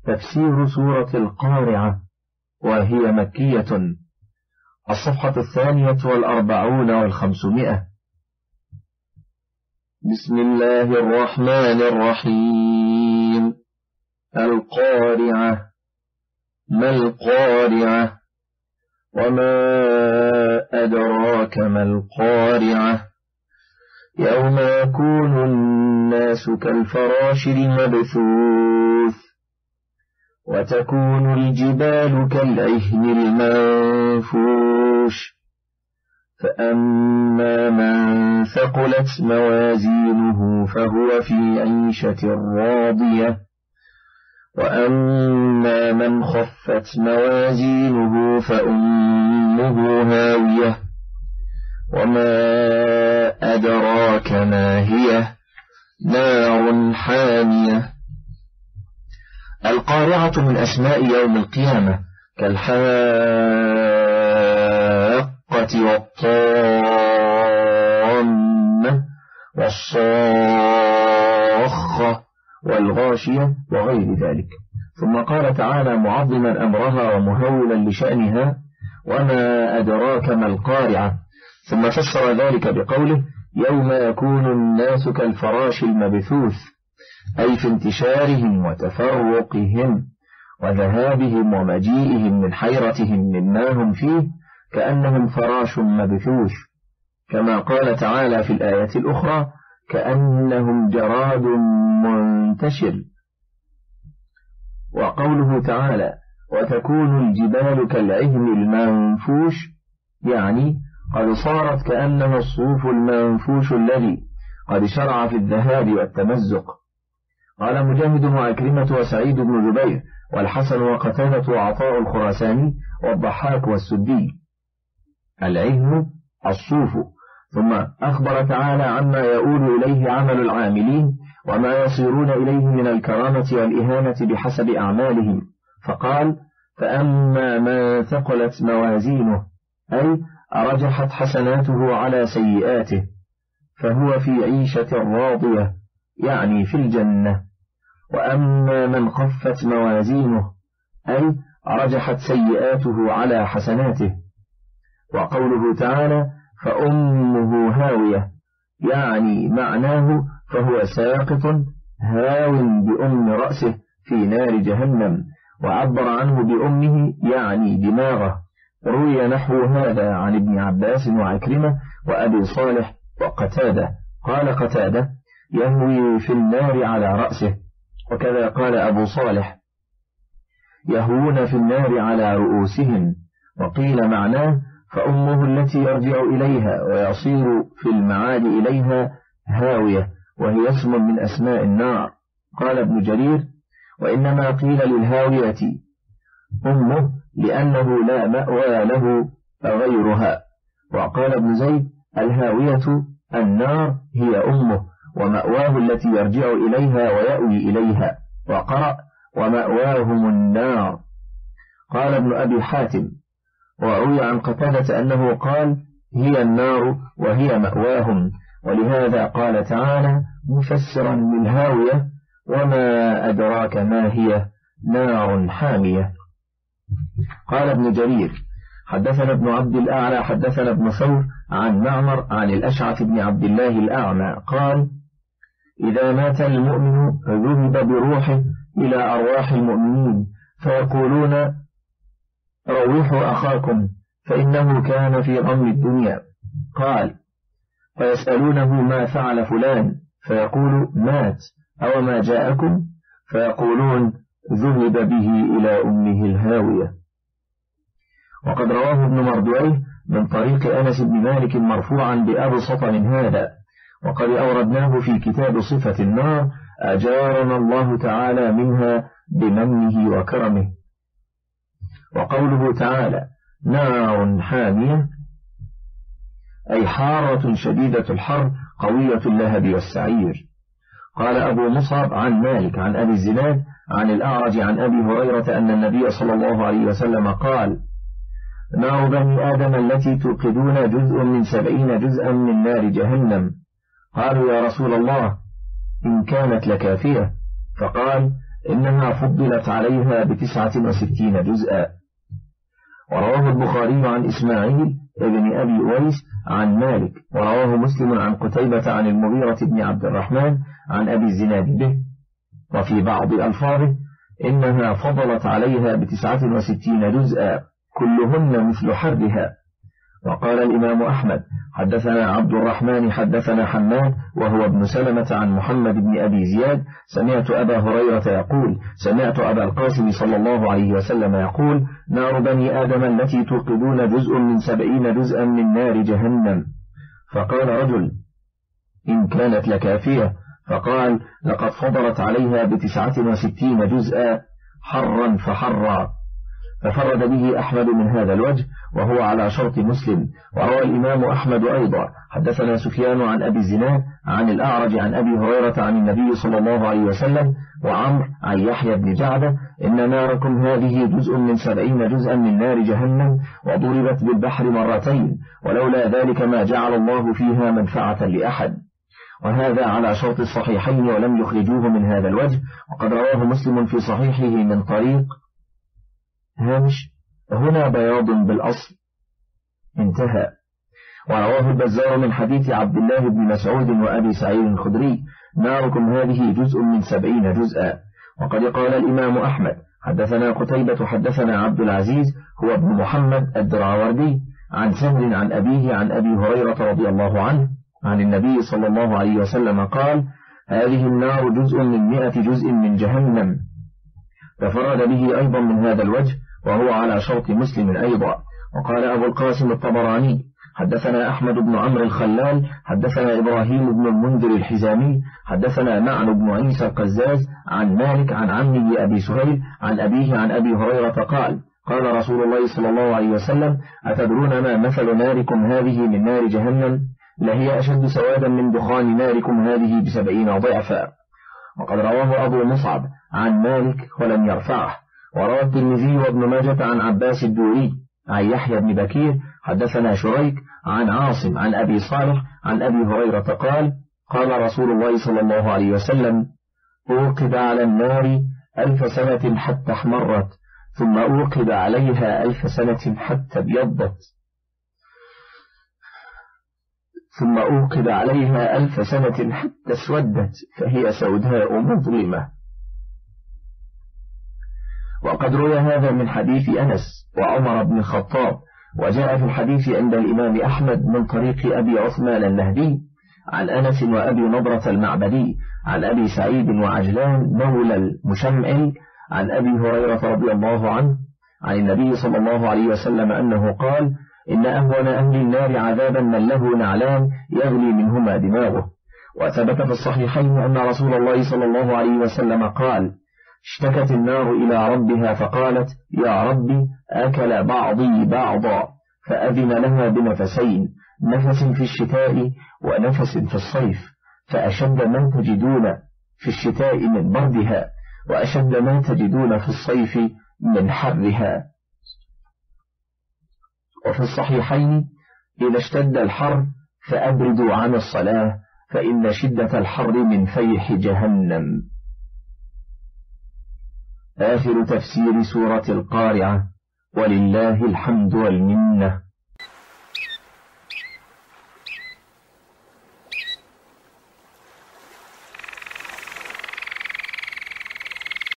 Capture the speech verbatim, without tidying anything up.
تفسير سورة القارعة، وهي مكية. الصفحة الثانية والأربعون والخمسمائة. بسم الله الرحمن الرحيم. القارعة. ما القارعة؟ وما أدراك ما القارعة؟ يوم يكون الناس كالفراش المبثوث وتكون الجبال كالعهن المنفوش فأما من ثقلت موازينه فهو في عيشة راضية وأما من خفت موازينه فأمه هاوية وما أدراك ما هي نار حامية. القارعة من أسماء يوم القيامة كالحاقة والطامة والصاخة والغاشية وغير ذلك. ثم قال تعالى معظما أمرها ومهولا لشأنها: وما أدراك ما القارعة. ثم فسر ذلك بقوله: يوم يكون الناس كالفراش المبثوث، أي في انتشارهم وتفرقهم وذهابهم ومجيئهم من حيرتهم مما هم فيه كأنهم فراش مبثوث، كما قال تعالى في الآية الأخرى: كأنهم جراد منتشر. وقوله تعالى: وتكون الجبال كالعهن المنفوش، يعني قد صارت كأنها الصوف المنفوش الذي قد شرع في الذهاب والتمزق. قال مجاهد وعكرمة وسعيد بن جبير والحسن وقتادة وعطاء الخراساني والضحاك والسدي: العهن الصوف. ثم أخبر تعالى عما يؤول إليه عمل العاملين وما يصيرون إليه من الكرامة والإهانة بحسب أعمالهم، فقال: فأما من ثقلت موازينه، أي رجحت حسناته على سيئاته، فهو في عيشة راضية، يعني في الجنة. وأما من خفت موازينه، أي رجحت سيئاته على حسناته. وقوله تعالى: فأمه هاوية، يعني معناه فهو ساقط هاو بأم رأسه في نار جهنم، وعبر عنه بأمه يعني دماغه. روي نحو هذا عن ابن عباس وعكرمة وأبي صالح وقتادة. قال قتادة: يهوي في النار على رأسه. وكذا قال أبو صالح: يهوون في النار على رؤوسهم. وقيل معناه: فأمه التي يرجع إليها ويصير في المعاد إليها هاوية، وهي اسم من أسماء النار. قال ابن جرير: وإنما قيل للهاوية أمه لأنه لا مأوى له غيرها. وقال ابن زيد: الهاوية النار هي أمه، ومأواه التي يرجع إليها ويأوي إليها. وقرأ: ومأواهم النار. قال ابن أبي حاتم: وروي عن قتادة أنه قال: هي النار وهي مأواهم. ولهذا قال تعالى مفسرا للهاوية: وما أدراك ما هي نار حامية. قال ابن جرير: حدثنا ابن عبد الأعلى حدثنا ابن ثور عن معمر عن الأشعث بن عبد الله الأعمى قال: إذا مات المؤمن ذهب بروحه إلى أرواح المؤمنين فيقولون: روحوا أخاكم فإنه كان في غم الدنيا. قال: فيسألونه: ما فعل فلان؟ فيقول: مات. أو ما جاءكم؟ فيقولون: ذهب به إلى أمه الهاوية. وقد رواه ابن مردويه من طريق أنس بن مالك مرفوعا بأبسط من هذا، وقد أوردناه في كتاب صفة النار، أجارنا الله تعالى منها بمنه وكرمه. وقوله تعالى: نار حامية، أي حارة شديدة الحر قوية اللهب والسعير. قال أبو مصعب عن مالك عن أبي الزناد عن الأعرج عن أبي هريرة أن النبي صلى الله عليه وسلم قال: نار بني آدم التي توقدون جزء من سبعين جزءا من نار جهنم. قالوا: يا رسول الله، إن كانت لكافية. فقال: إنها فضلت عليها بتسعة وستين جزءا. ورواه البخاري عن إسماعيل ابن أبي أويس عن مالك، ورواه مسلم عن قتيبة عن المغيرة بن عبد الرحمن عن أبي الزناد به. وفي بعض ألفاظه إنها فضلت عليها بتسعة وستين جزءا كلهن مثل حرها. وقال الإمام أحمد حدثنا عبد الرحمن حدثنا حماد وهو ابن سلمة عن محمد بن أبي زياد سمعت أبا هريرة يقول سمعت أبا القاسم صلى الله عليه وسلم يقول نار بني آدم التي توقدون جزء من سبعين جزءا من نار جهنم. فقال رجل إن كانت لكافية، فقال لقد فضلت عليها بتسعة وستين جزءا حرا فحرا. ففرد به أحمد من هذا الوجه وهو على شرط مسلم. وروى الإمام أحمد أيضا حدثنا سفيان عن أبي الزناد عن الأعرج عن أبي هريرة عن النبي صلى الله عليه وسلم وعمر عن يحيى بن جعدة إن ناركم هذه جزء من سبعين جزءا من نار جهنم وضربت بالبحر مرتين ولولا ذلك ما جعل الله فيها منفعة لأحد. وهذا على شرط الصحيحين ولم يخرجوه من هذا الوجه. وقد رواه مسلم في صحيحه من طريق هامش هنا بياض بالأصل انتهى. ورواه البزار من حديث عبد الله بن مسعود وأبي سعيد الخدري ناركم هذه جزء من سبعين جزءا. وقد قال الإمام أحمد حدثنا قتيبة حدثنا عبد العزيز هو ابن محمد الدراوردي عن سهل عن أبيه عن أبي هريرة رضي الله عنه عن النبي صلى الله عليه وسلم قال هذه النار جزء من مئة جزء من جهنم. ففرد به أيضا من هذا الوجه وهو على شرط مسلم أيضا. وقال أبو القاسم الطبراني حدثنا أحمد بن عمرو الخلال حدثنا إبراهيم بن المنذر الحزامي حدثنا معن بن عيسى القزاز عن مالك عن عمه أبي سهيل عن أبيه عن أبي هريرة قال قال رسول الله صلى الله عليه وسلم أتدرون ما مثل ناركم هذه من نار جهنم لهي أشد سوادا من دخان ناركم هذه بسبعين ضعفا. وقد رواه أبو مصعب عن مالك ولم يرفعه. وروى الترمذي وابن ماجة عن عباس الدوري عن يحيى بن بكير حدثنا شريك عن عاصم عن أبي صالح عن أبي هريرة قال قال رسول الله صلى الله عليه وسلم أوقد على النار ألف سنة حتى احمرت ثم أوقد عليها ألف سنة حتى ابيضت ثم أوقد عليها ألف سنة حتى اسودت فهي سوداء مظلمة. وقد روى هذا من حديث أنس وعمر بن الخطاب. وجاء في الحديث عند الإمام أحمد من طريق أبي عثمان النهدي عن أنس وأبي نضرة المعبدي عن أبي سعيد وعجلان مولى المشمعل عن أبي هريرة رضي الله عنه عن النبي صلى الله عليه وسلم أنه قال إن أهون أهل النار عذابا من له نعلان يغلي منهما دماغه. وثبت في الصحيحين أن رسول الله صلى الله عليه وسلم قال اشتكت النار إلى ربها فقالت يا ربي أكل بعضي بعضا فأذن لها بنفسين نفس في الشتاء ونفس في الصيف فأشد ما تجدون في الشتاء من بردها وأشد ما تجدون في الصيف من حرها. وفي الصحيحين إذا اشتد الحر فأبردوا عن الصلاة فإن شدة الحر من فيح جهنم. آخر تفسير سورة القارعة ولله الحمد والمنة.